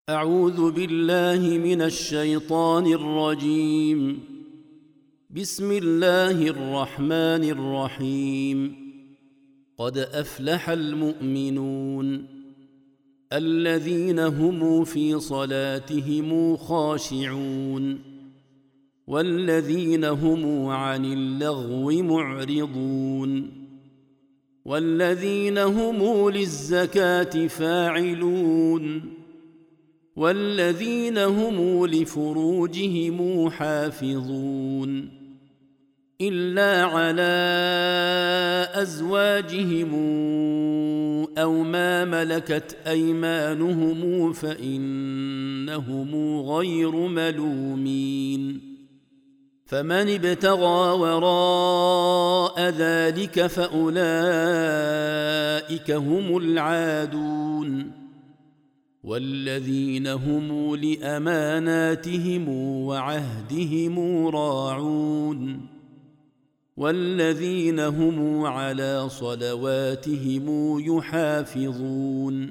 أعوذ بالله من الشيطان الرجيم. بسم الله الرحمن الرحيم. قد أفلح المؤمنون الذين هم في صلاتهم خاشعون والذين هم عن اللغو معرضون والذين هم للزكاة فاعلون والذين هم لفروجهم حافظون إلا على أزواجهم أو ما ملكت أيمانهم فإنهم غير ملومين. فمن ابتغى وراء ذلك فأولئك هم العادون والذين هم لأماناتهم وعهدهم راعون والذين هم على صلواتهم يحافظون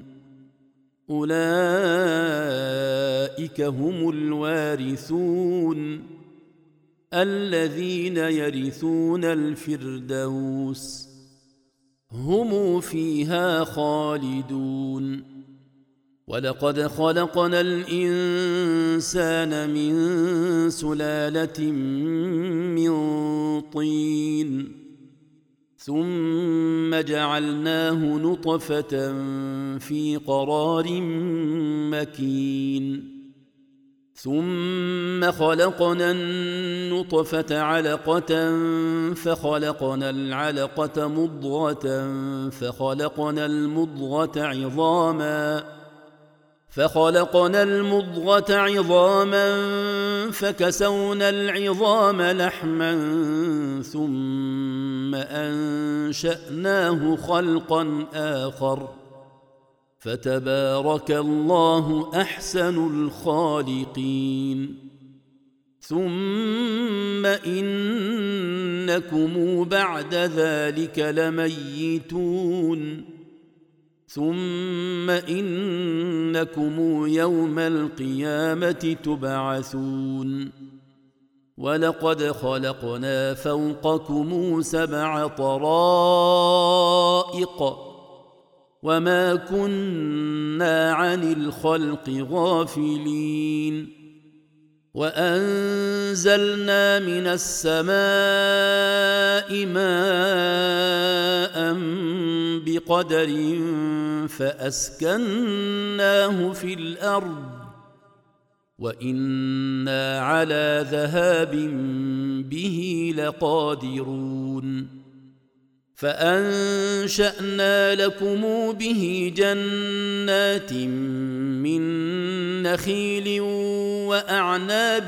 أولئك هم الوارثون الذين يرثون الفردوس هم فيها خالدون. ولقد خلقنا الإنسان من سلالة من طين ثم جعلناه نطفة في قرار مكين ثم خلقنا النطفة علقة فخلقنا العلقة مضغة فخلقنا المضغة عظاما فكسونا العظام لحما ثم أنشأناه خلقا آخر فتبارك الله أحسن الخالقين. ثم إنكم بعد ذلك لميتون ثم إنكم يوم القيامة تبعثون. ولقد خلقنا فوقكم 7 طرائق وما كنا عن الخلق غافلين وأنزلنا من السماء ماء بقدر فأسكناه في الأرض وإنا على ذهاب به لقادرون. فأنشأنا لكم به جنات من نخيل وأعناب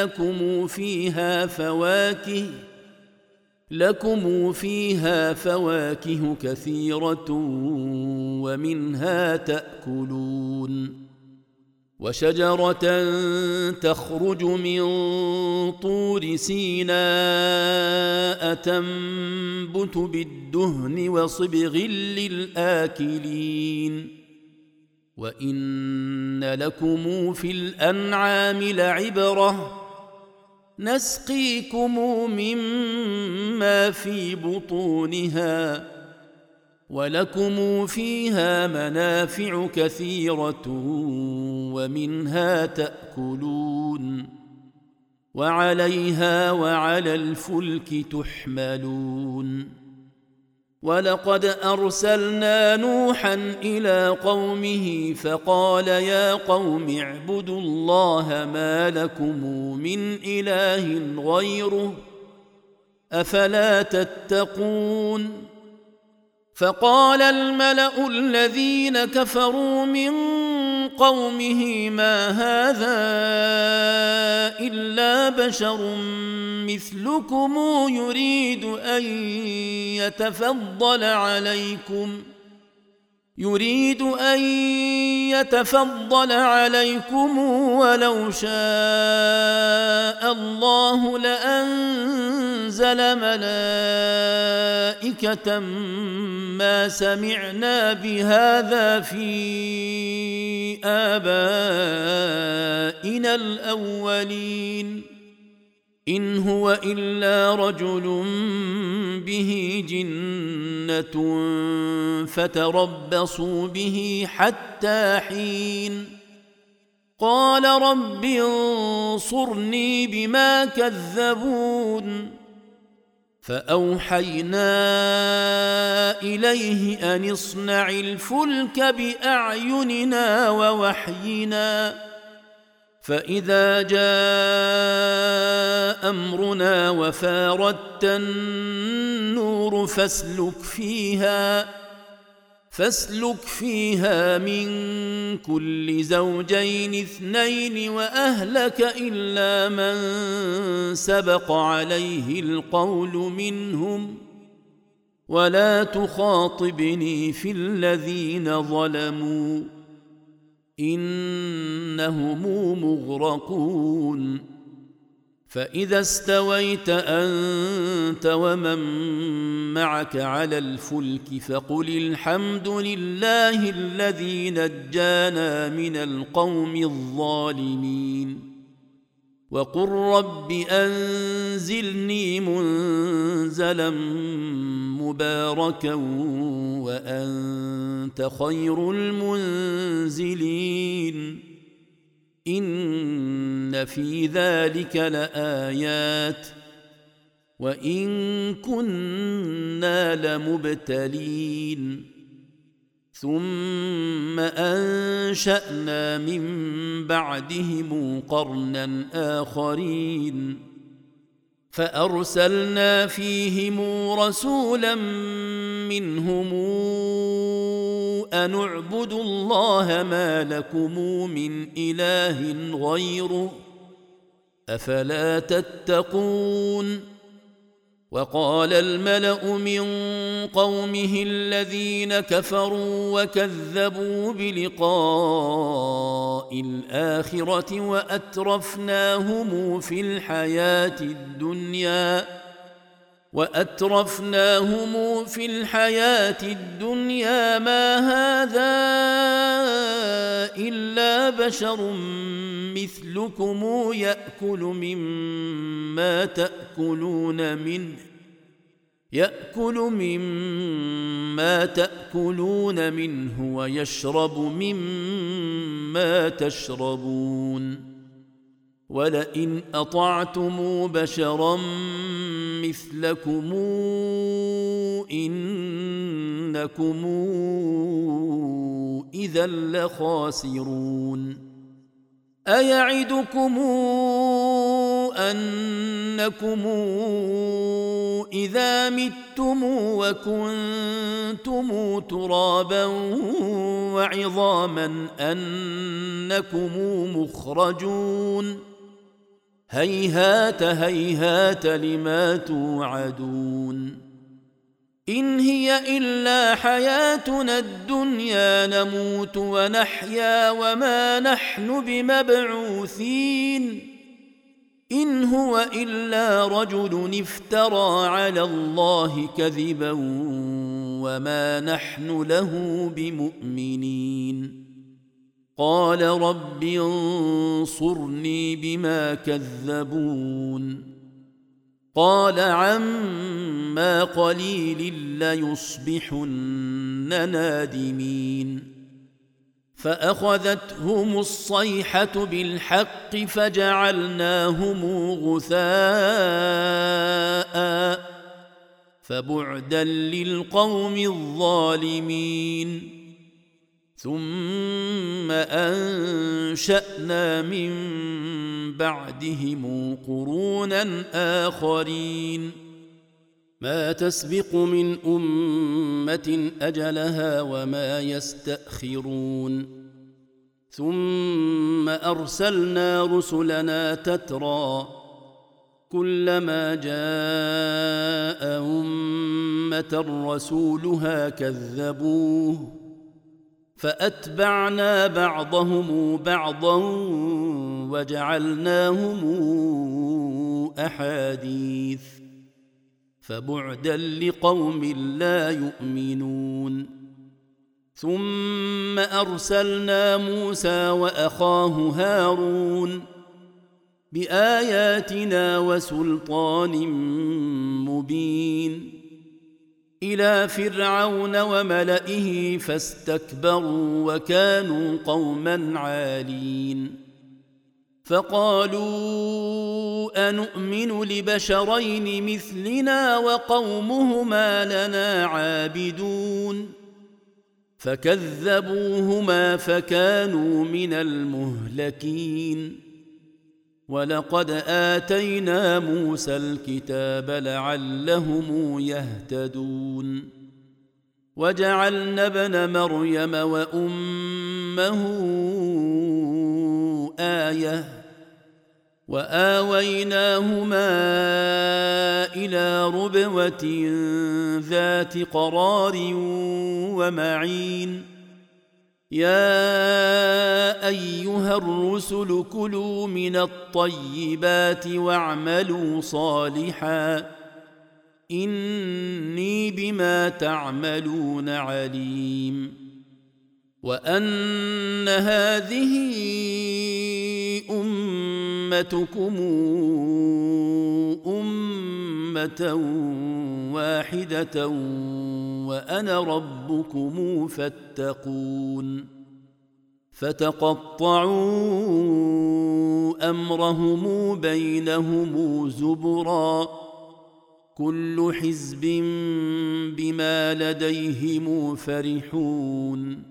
لكم فيها فواكه كثيرة ومنها تأكلون. وشجرة تخرج من طور سيناء تنبت بالدهن وصبغ للآكلين. وإن لكم في الأنعام لعبرة نسقيكم مما في بطونها ولكم فيها منافع كثيرة ومنها تأكلون وعليها وعلى الفلك تحملون. ولقد أرسلنا نوحا إلى قومه فقال يا قوم اعبدوا الله ما لكم من إله غيره أفلا تتقون. فقال الملأ الذين كفروا من قومه ما هذا إلا بشر مثلكم يريد أن يتفضل عليكم يريد أن يتفضل عليكم ولو شاء الله لأنزل ملائكة ما سمعنا بهذا في آبائنا الأولين إن هو إلا رجل به جنة فتربصوا به حتى حين قال رب انصرني بما كذبون فأوحينا إليه أن اصنع الفلك بأعيننا ووحينا فإذا جاء أمرنا وفاردت النور فاسلك فيها من كل زوجين اثنين وأهلك إلا من سبق عليه القول منهم ولا تخاطبني في الذين ظلموا إنهم مغرقون فإذا استويت أنت ومن معك على الفلك فقل الحمد لله الذي نجانا من القوم الظالمين وقل رب أنزلني منزلا مباركا وأنت خير المنزلين إن في ذلك لآيات وإن كنا لمبتلين ثم أنشأنا من بعدهم قرنا آخرين فأرسلنا فيهم رسولا منهم أن اعبدوا الله ما لكم من إله غيره أفلا تتقون وقال الملأ من قومه الذين كفروا وكذبوا بلقاء الآخرة وأترفناهم في الحياة الدنيا ما هذا إلا بشر مثلكم يأكل مما تأكلون منه ويشرب مما تشربون ولئن أطعتم بشرا مثلكم إنكم إذا لخاسرون أيعدكم أنكم إذا متم وكنتم ترابا وعظاما أنكم مخرجون هيهات هيهات لما توعدون إن هي إلا حياتنا الدنيا نموت ونحيا وما نحن بمبعوثين إن هو إلا رجل افترى على الله كذبا وما نحن له بمؤمنين قال رب انصرني بما كذبون قال عما قليل ليصبحن نادمين فأخذتهم الصيحة بالحق فجعلناهم غثاء فبعدا للقوم الظالمين ثم أنشأنا من بعدهم قرونا آخرين ما تسبق من أمة أجلها وما يستأخرون ثم أرسلنا رسلنا تترى كلما جاء أمة رسولها كذبوه فأتبعنا بعضهم بعضا وجعلناهم أحاديث فبعدا لقوم لا يؤمنون. ثم أرسلنا موسى وأخاه هارون بآياتنا وسلطان مبين إلى فرعون وملئه فاستكبروا وكانوا قوما عالين. فقالوا أنؤمن لبشرين مثلنا وقومهما لنا عابدون فكذبوهما فكانوا من المهلكين. ولقد آتينا موسى الكتاب لعلهم يهتدون. وجعلنا ابن مريم وأمه آية وآويناهما إلى ربوة ذات قرار ومعين. يا أيها الرسل كلوا من الطيبات واعملوا صالحا إني بما تعملون عليم. وأن هذه أمتكم أمة واحدة وأنا ربكم فاتقون. فتقطعوا أمرهم بينهم زبرا كل حزب بما لديهم فرحون.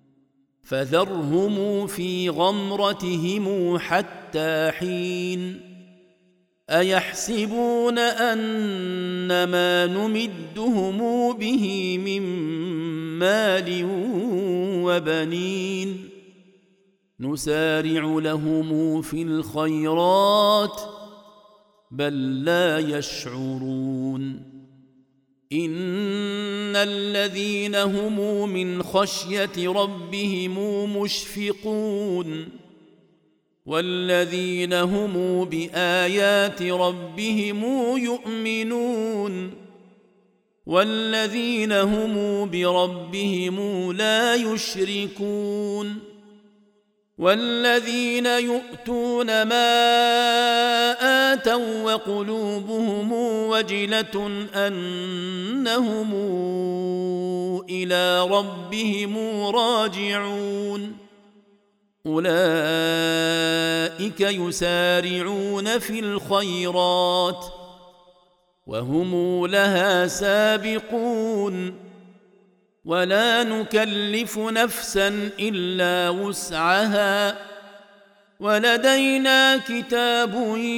فذرهم في غمرتهم حتى حين. أيحسبون أن ما نمدهم به من مال وبنين نسارع لهم في الخيرات بل لا يشعرون. إن الذين هم من خشية ربهم مشفقون والذين هم بآيات ربهم يؤمنون والذين هم بربهم لا يشركون والذين يؤتون ما آتوا وقلوبهم وجلة أنهم إلى ربهم راجعون أولئك يسارعون في الخيرات وهم لها سابقون ولا نكلف نفسا إلا وسعها ولدينا كتاب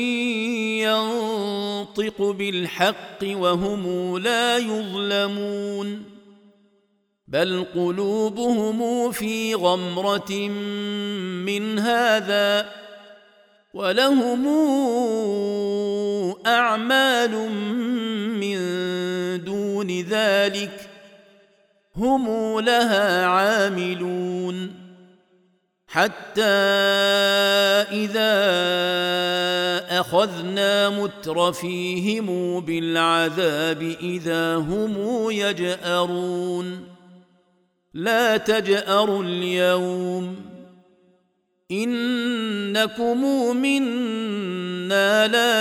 ينطق بالحق وهم لا يظلمون بل قلوبهم في غمرة من هذا ولهم أعمال من دون ذلك هم لها عاملون حتى إذا أخذنا مترفيهم بالعذاب إذا هم يجأرون لا تجأروا اليوم إنكم منا لا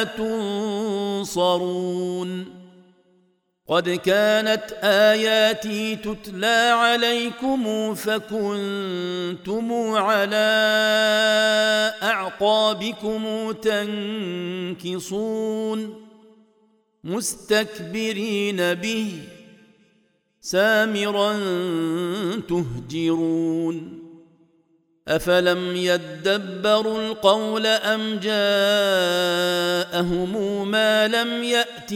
تنصرون قد كانت آياتي تتلى عليكم فكنتم على أعقابكم تنكصون مستكبرين به سامرا تهجرون أفلم يدبروا القول أم جاءهم ما لم يأت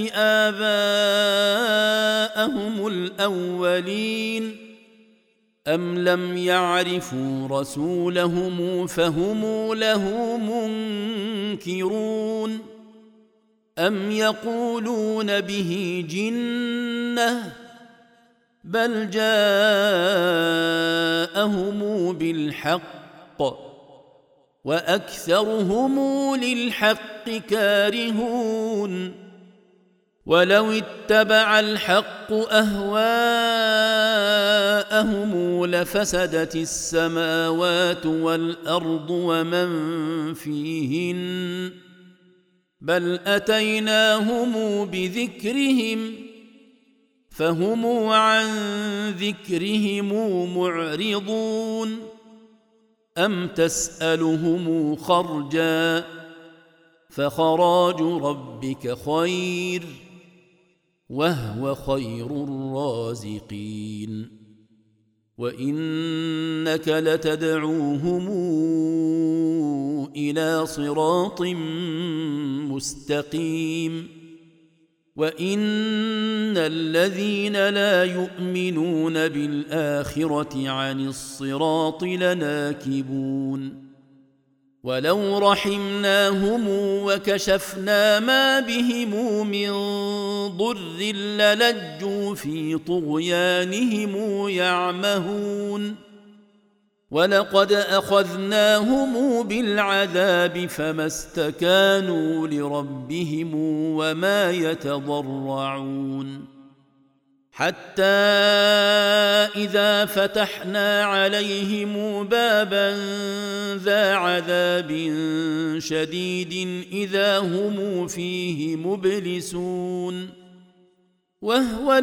آباءهم الأولين أم لم يعرفوا رسولهم فهم له منكرون أم يقولون به جنة بل جاءهم بالحق وأكثرهم للحق كارهون ولو اتبع الحق أهواءهم لفسدت السماوات والأرض ومن فيهن بل أتيناهم بذكرهم فهم عن ذكرهم معرضون أم تسألهم خرجا فخراج ربك خير وهو خير الرازقين وإنك لتدعوهم إلى صراط مستقيم وإن الذين لا يؤمنون بالآخرة عن الصراط لناكبون ولو رحمناهم وكشفنا ما بهم من ضر للجوا في طغيانهم يعمهون ولقد أخذناهم بالعذاب فما استكانوا لربهم وما يتضرعون حتى إذا فتحنا عليهم بابا ذا عذاب شديد إذا هم فيه مبلسون وهو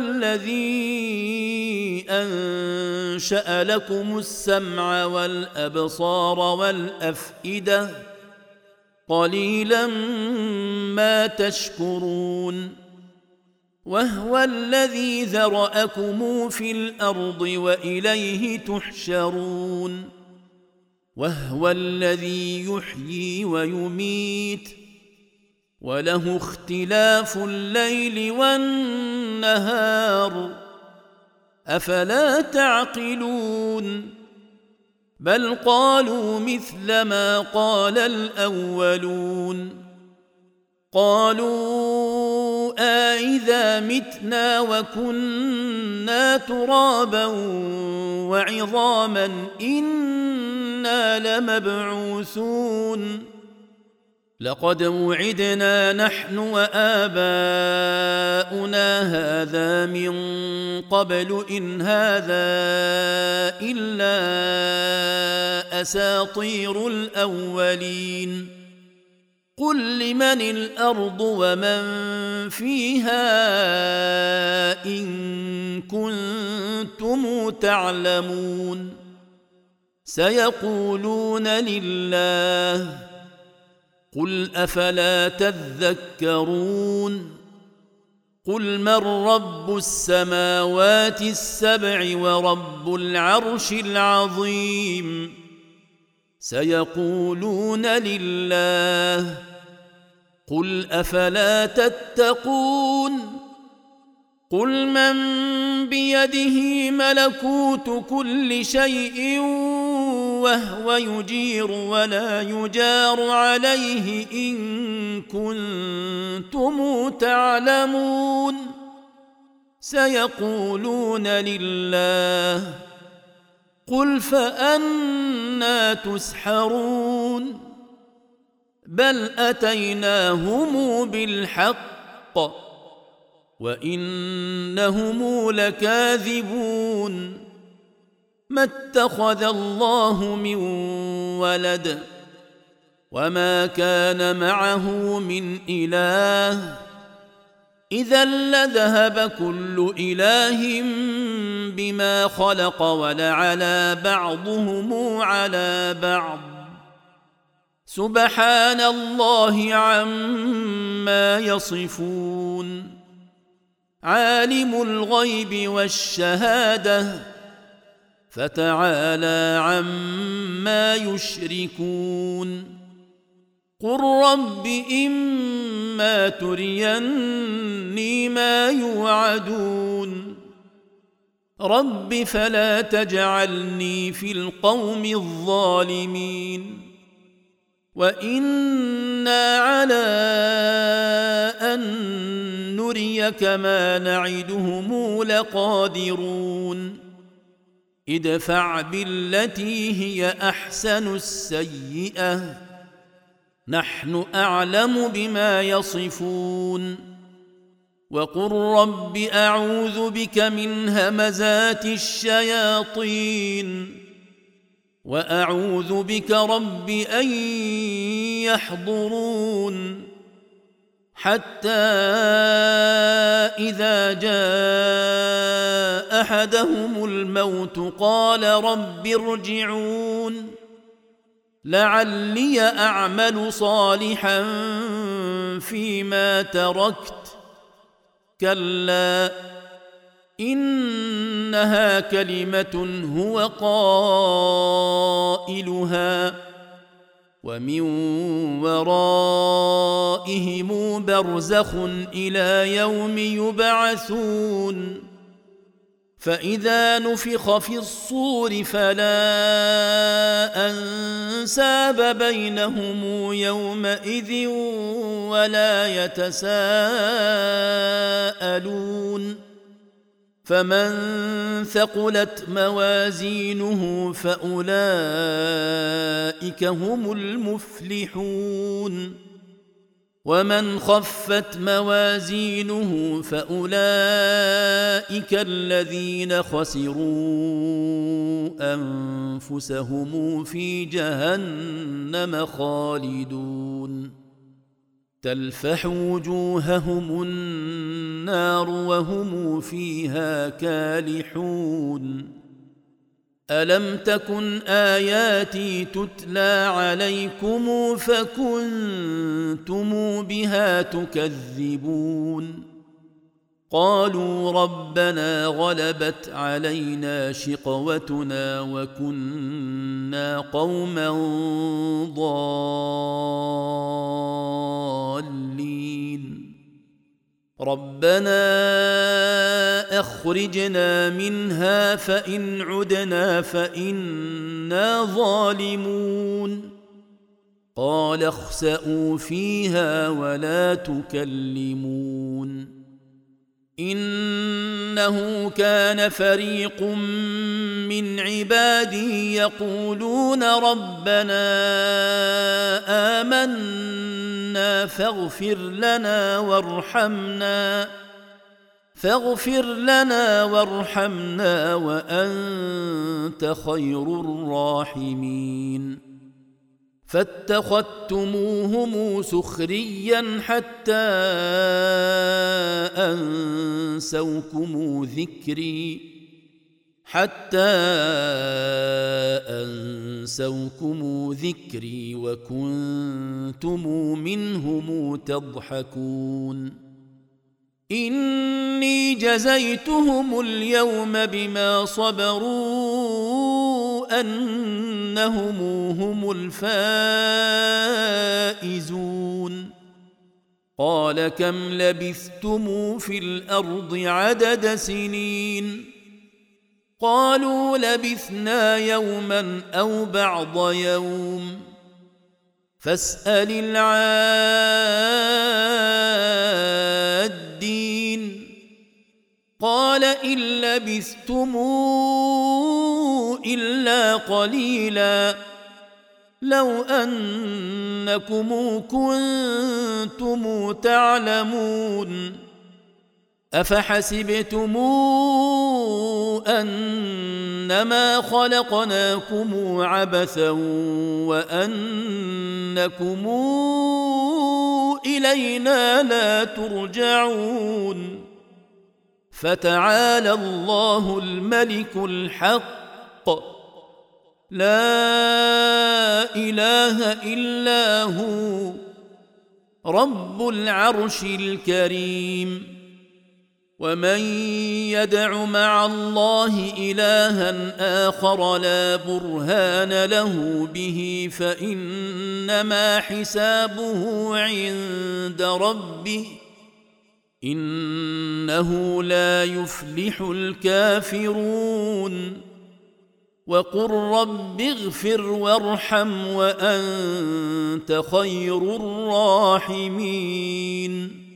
الذي أنشأ لكم السمع والأبصار والأفئدة قليلا ما تشكرون وهو الذي ذرأكم في الأرض وإليه تحشرون وهو الذي يحيي ويميت وله اختلاف الليل والنهار أفلا تعقلون بل قالوا مثل ما قال الأولون قالوا أإذا متنا وكنا ترابا وعظاما إنا لمبعوثون لقد وعدنا نحن وآباؤنا هذا من قبل إن هذا إلا أساطير الأولين قل لمن الأرض ومن فيها إن كنتم تعلمون سيقولون لله قل أفلا تذكرون قل من رب السماوات السبع ورب العرش العظيم سيقولون لله قل أفلا تتقون قل من بيده ملكوت كل شيء وهو يجير ولا يجار عليه إن كنتم تعلمون سيقولون لله قل فأنى تسحرون بل أتيناهم بالحق وإنهم لكاذبون ما اتخذ الله من ولد وما كان معه من إله إذا لذهب كل إله بما خلق ولعلى بعضهم على بعض سبحان الله عما يصفون عالم الغيب والشهادة فتعالى عما يشركون قل رب إما تريني ما يوعدون رب فلا تجعلني في القوم الظالمين وإنا على أن نريك ما نعدهم لقادرون ادفع بالتي هي أحسن السيئة نحن أعلم بما يصفون وقل رب أعوذ بك من همزات الشياطين وأعوذ بك رب أن يحضرون حتى إذا جاء أحدهم الموت قال رب ارجعون لعلي أعمل صالحا فيما تركت كلا إنها كلمة هو قائلها ومن ورائهم برزخ إلى يوم يبعثون فإذا نفخ في الصور فلا أنساب بينهم يومئذ ولا يتساءلون فمن ثقلت موازينه فأولئك هم المفلحون ومن خفت موازينه فأولئك الذين خسروا أنفسهم في جهنم خالدون تلفح وجوههم النار وهم فيها كالحون ألم تكن آياتي تتلى عليكم فكنتم بها تكذبون قالوا ربنا غلبت علينا شقوتنا وكنا قوما ضالين ربنا أخرجنا منها فإن عدنا فإنا ظالمون قال اخسئوا فيها ولا تكلمون إنه كان فريق من عبادي يقولون ربنا آمنا فاغفر لنا وارحمنا وأنت خير الراحمين فاتخذتموهم سخريا حتى أنسوكم ذكري وكنتم منهم تضحكون إني جزيتهم اليوم بما صبروا أنهم هم الفائزون قال كم لبثتم في الأرض عدد سنين قالوا لبثنا يوما أو بعض يوم فاسأل العادين قال إن لبثتم إلا قليلا لو أنكم كنتم تعلمون أفحسبتم أنما خلقناكم عبثا وأنكم إلينا لا ترجعون فتعالى الله الملك الحق لا إله إلا هو رب العرش الكريم ومن يدع مع الله إلها آخر لا برهان له به فإنما حسابه عند ربه إنه لا يفلح الكافرون وقل رب اغفر وارحم وأنت خير الراحمين